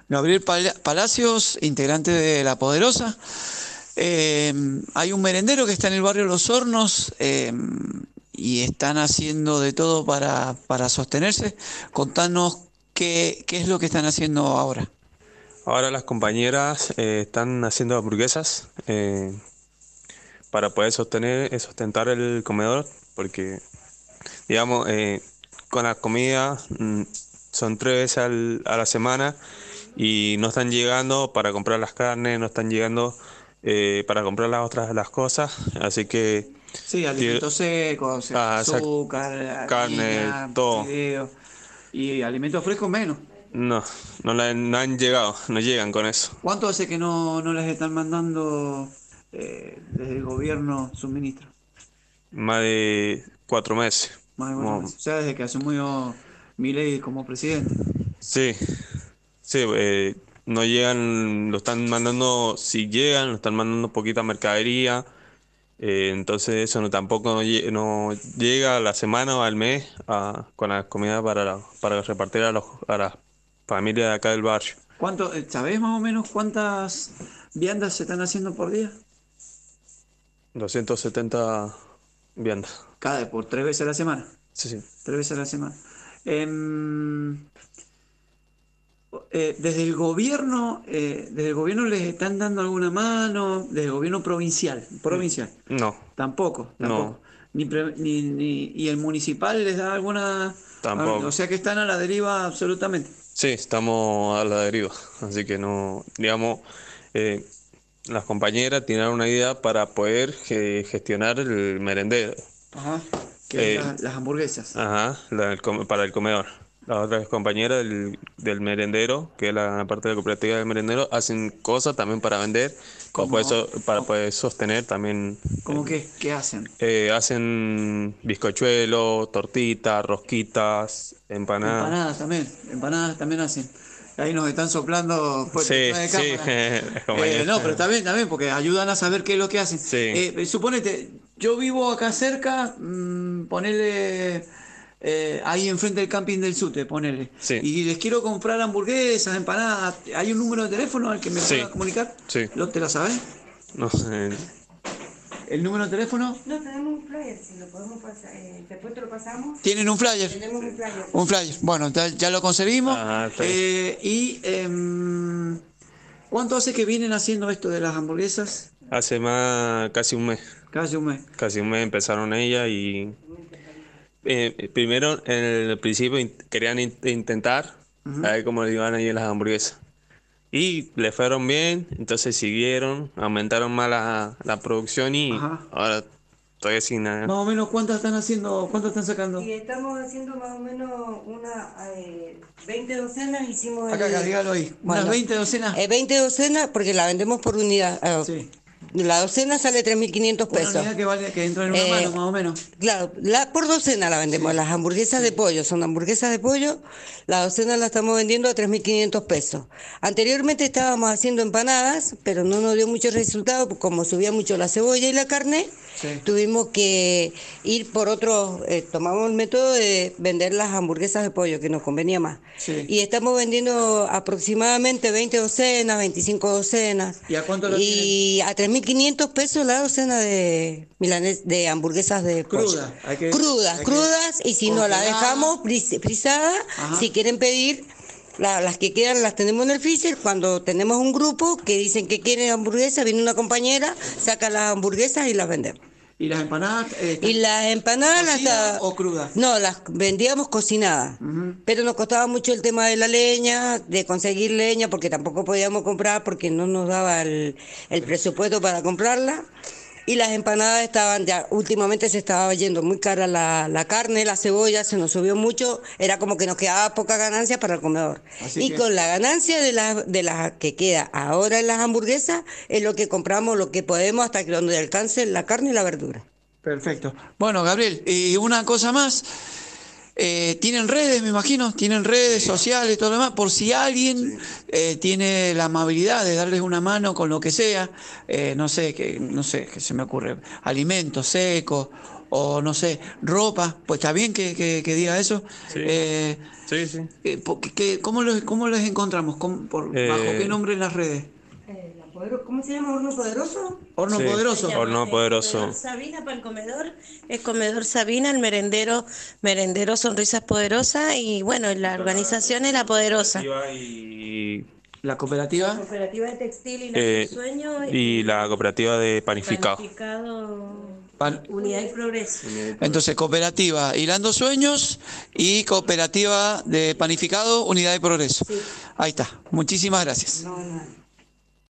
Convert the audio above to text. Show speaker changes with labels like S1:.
S1: Gabriel Palacios, integrante de La Poderosa. Hay un merendero que está en el barrio Los Hornos y están haciendo de todo para sostenerse. Contanos qué es lo que están haciendo ahora.
S2: Ahora las compañeras están haciendo hamburguesas para poder sustentar el comedor, porque, digamos, con la comida son 3 veces a la semana y no están llegando para comprar las carnes, no están llegando para comprar las cosas, así que
S1: Sí,
S2: ti-
S1: alimentos secos,
S2: exacto,
S1: azúcar,
S2: carne,
S1: harina,
S2: todo.
S1: fideos y alimentos frescos menos.
S2: No, no han llegado, no llegan con eso.
S1: ¿Cuánto hace que no les están mandando desde el gobierno suministro?
S2: Más de 4 meses.
S1: Más de 4 meses.
S2: Como-
S1: O sea, desde que asumió Milei como presidente.
S2: sí, sí, no llegan, lo están mandando, si llegan, lo están mandando poquita mercadería, entonces eso no llega a la semana o al mes con la comida para repartir a las familias de acá del barrio.
S1: ¿Sabés más o menos cuántas viandas se están haciendo por día?
S2: 270 viandas.
S1: Por 3 veces a la semana.
S2: Sí, sí.
S1: 3 veces a la semana. Em, desde el gobierno les están dando alguna mano, desde el gobierno provincial.
S2: No,
S1: Tampoco,
S2: no,
S1: tampoco. ¿Y el municipal les da alguna? O
S2: tampoco.
S1: sea que están a la deriva absolutamente.
S2: Sí, estamos a la deriva, así que no, digamos, eh, las compañeras tienen una idea para poder gestionar el merendero,
S1: Ajá. Que es
S2: eh,
S1: las hamburguesas.
S2: ajá, para el comedor. Las otras compañeras del merendero, que es la parte de la cooperativa del merendero, hacen cosas también para vender,
S1: ¿Cómo,
S2: para poder sostener también.
S1: cómo qué hacen?
S2: Hacen bizcochuelos, tortitas, rosquitas, empanadas.
S1: Empanadas también hacen. Ahí nos están soplando pues,
S2: Sí,
S1: detrás de
S2: sí,
S1: cámara.
S2: compañero.
S1: No, pero está bien, porque ayudan a saber qué es lo que hacen.
S2: Sí,
S1: Suponete, yo vivo acá cerca, ponele ahí enfrente del camping del Sute, ponele.
S2: sí,
S1: Y les quiero comprar hamburguesas, empanadas. ¿Hay un número de teléfono al que me
S2: sí,
S1: pueda comunicar?
S2: sí.
S1: ¿Te lo sabes?
S2: No,
S1: ¿El número de teléfono?
S3: No, tenemos un flyer, si lo podemos pasar, después te lo pasamos.
S1: ¿Tienen un flyer?
S3: Tenemos un flyer.
S1: Un flyer. Bueno, ya lo conseguimos.
S2: está bien.
S1: ¿Cuánto hace que vienen haciendo esto de las hamburguesas?
S2: Hace casi un mes.
S1: Casi un mes.
S2: Casi un mes empezaron ella y primero en el principio querían intentar a
S1: Ujú.
S2: ver cómo le iban a ir las hamburguesas. Y le fueron bien, entonces siguieron, aumentaron más la producción y
S1: Ajá.
S2: ahora todavía sin nada.
S1: Más o menos, ¿cuántas están haciendo? ¿Cuántas están sacando?
S3: Y estamos haciendo más o menos 20 docenas, hicimos
S1: Acá, dígalo ahí. ¿Unas
S3: Bueno,
S1: 20 docenas?
S3: 20 docenas porque la vendemos por unidad.
S1: Sí.
S3: La docena sale 3.500
S1: Una
S3: pesos.
S1: unidad que entra en una
S3: Eh,
S1: mano, más o menos.
S3: Claro, por docena la vendemos.
S1: Sí.
S3: Las hamburguesas
S1: Sí.
S3: de pollo son hamburguesas de pollo. La docena la estamos vendiendo a 3.500 pesos. Anteriormente estábamos haciendo empanadas, pero no nos dio mucho resultado, como subía mucho la cebolla y la carne.
S1: Sí.
S3: Tuvimos que ir por otro, tomamos el método de vender las hamburguesas de pollo, que nos convenía más.
S1: Sí.
S3: Y estamos vendiendo aproximadamente 20 docenas, 25 docenas.
S1: ¿Y a cuánto lo
S3: Y a 3.500 pesos la docena de hamburguesas de pollo.
S1: Crudas, hay que
S3: Crudas, y si no la
S1: congelar.
S3: dejamos frisada,
S1: Ajá.
S3: si quieren pedir, las que quedan las tenemos en el freezer. Cuando tenemos un grupo que dicen que quieren hamburguesas, viene una compañera, saca las hamburguesas y las vendemos.
S1: ¿Y las empanadas?
S3: Y las empanadas
S1: ¿Cocidas o crudas?
S3: No, las vendíamos cocinadas.
S1: Ujú.
S3: Pero nos costaba mucho el tema de la leña, de conseguir leña, porque tampoco podíamos comprar, porque no nos daba el presupuesto para comprarla. Y las empanadas últimamente se estaba yendo muy cara la carne, la cebolla, se nos subió mucho, era como que nos quedaba poca ganancia para el comedor.
S1: Así que-
S3: Con la ganancia de la que queda ahora en las hamburguesas, es lo que compramos, lo que podemos, hasta que donde alcance la carne y la verdura.
S1: Perfecto. Bueno, Gabriel, y una cosa más. Tienen redes, me imagino, tienen redes sociales, todo lo demás, por si alguien tiene la amabilidad de darles una mano con lo que sea, no sé, qué se me ocurre, alimentos secos o no sé, ropa, pues está bien que diga eso.
S2: Sí. Sí, sí.
S1: ¿Cómo los encontramos? ¿Bajo qué nombre en las redes?
S3: ¿Cómo se llama? ¿Horno Poderoso?
S1: Horno
S2: Sí.
S1: Poderoso.
S2: Horno Poderoso.
S4: Comedor Sabina para el comedor, es Comedor Sabina, el merendero Sonrisas Poderosas, y bueno, la organización es La Poderosa.
S2: Y
S1: La cooperativa.
S4: Cooperativa de Textil y
S2: Eh,
S4: Sueño
S2: y la cooperativa de panificado.
S4: Unidad y Progreso.
S1: Entonces, cooperativa Hilando Sueños y cooperativa de panificado Unidad de Progreso.
S4: Sí.
S1: Ahí está. Muchísimas gracias.
S3: No.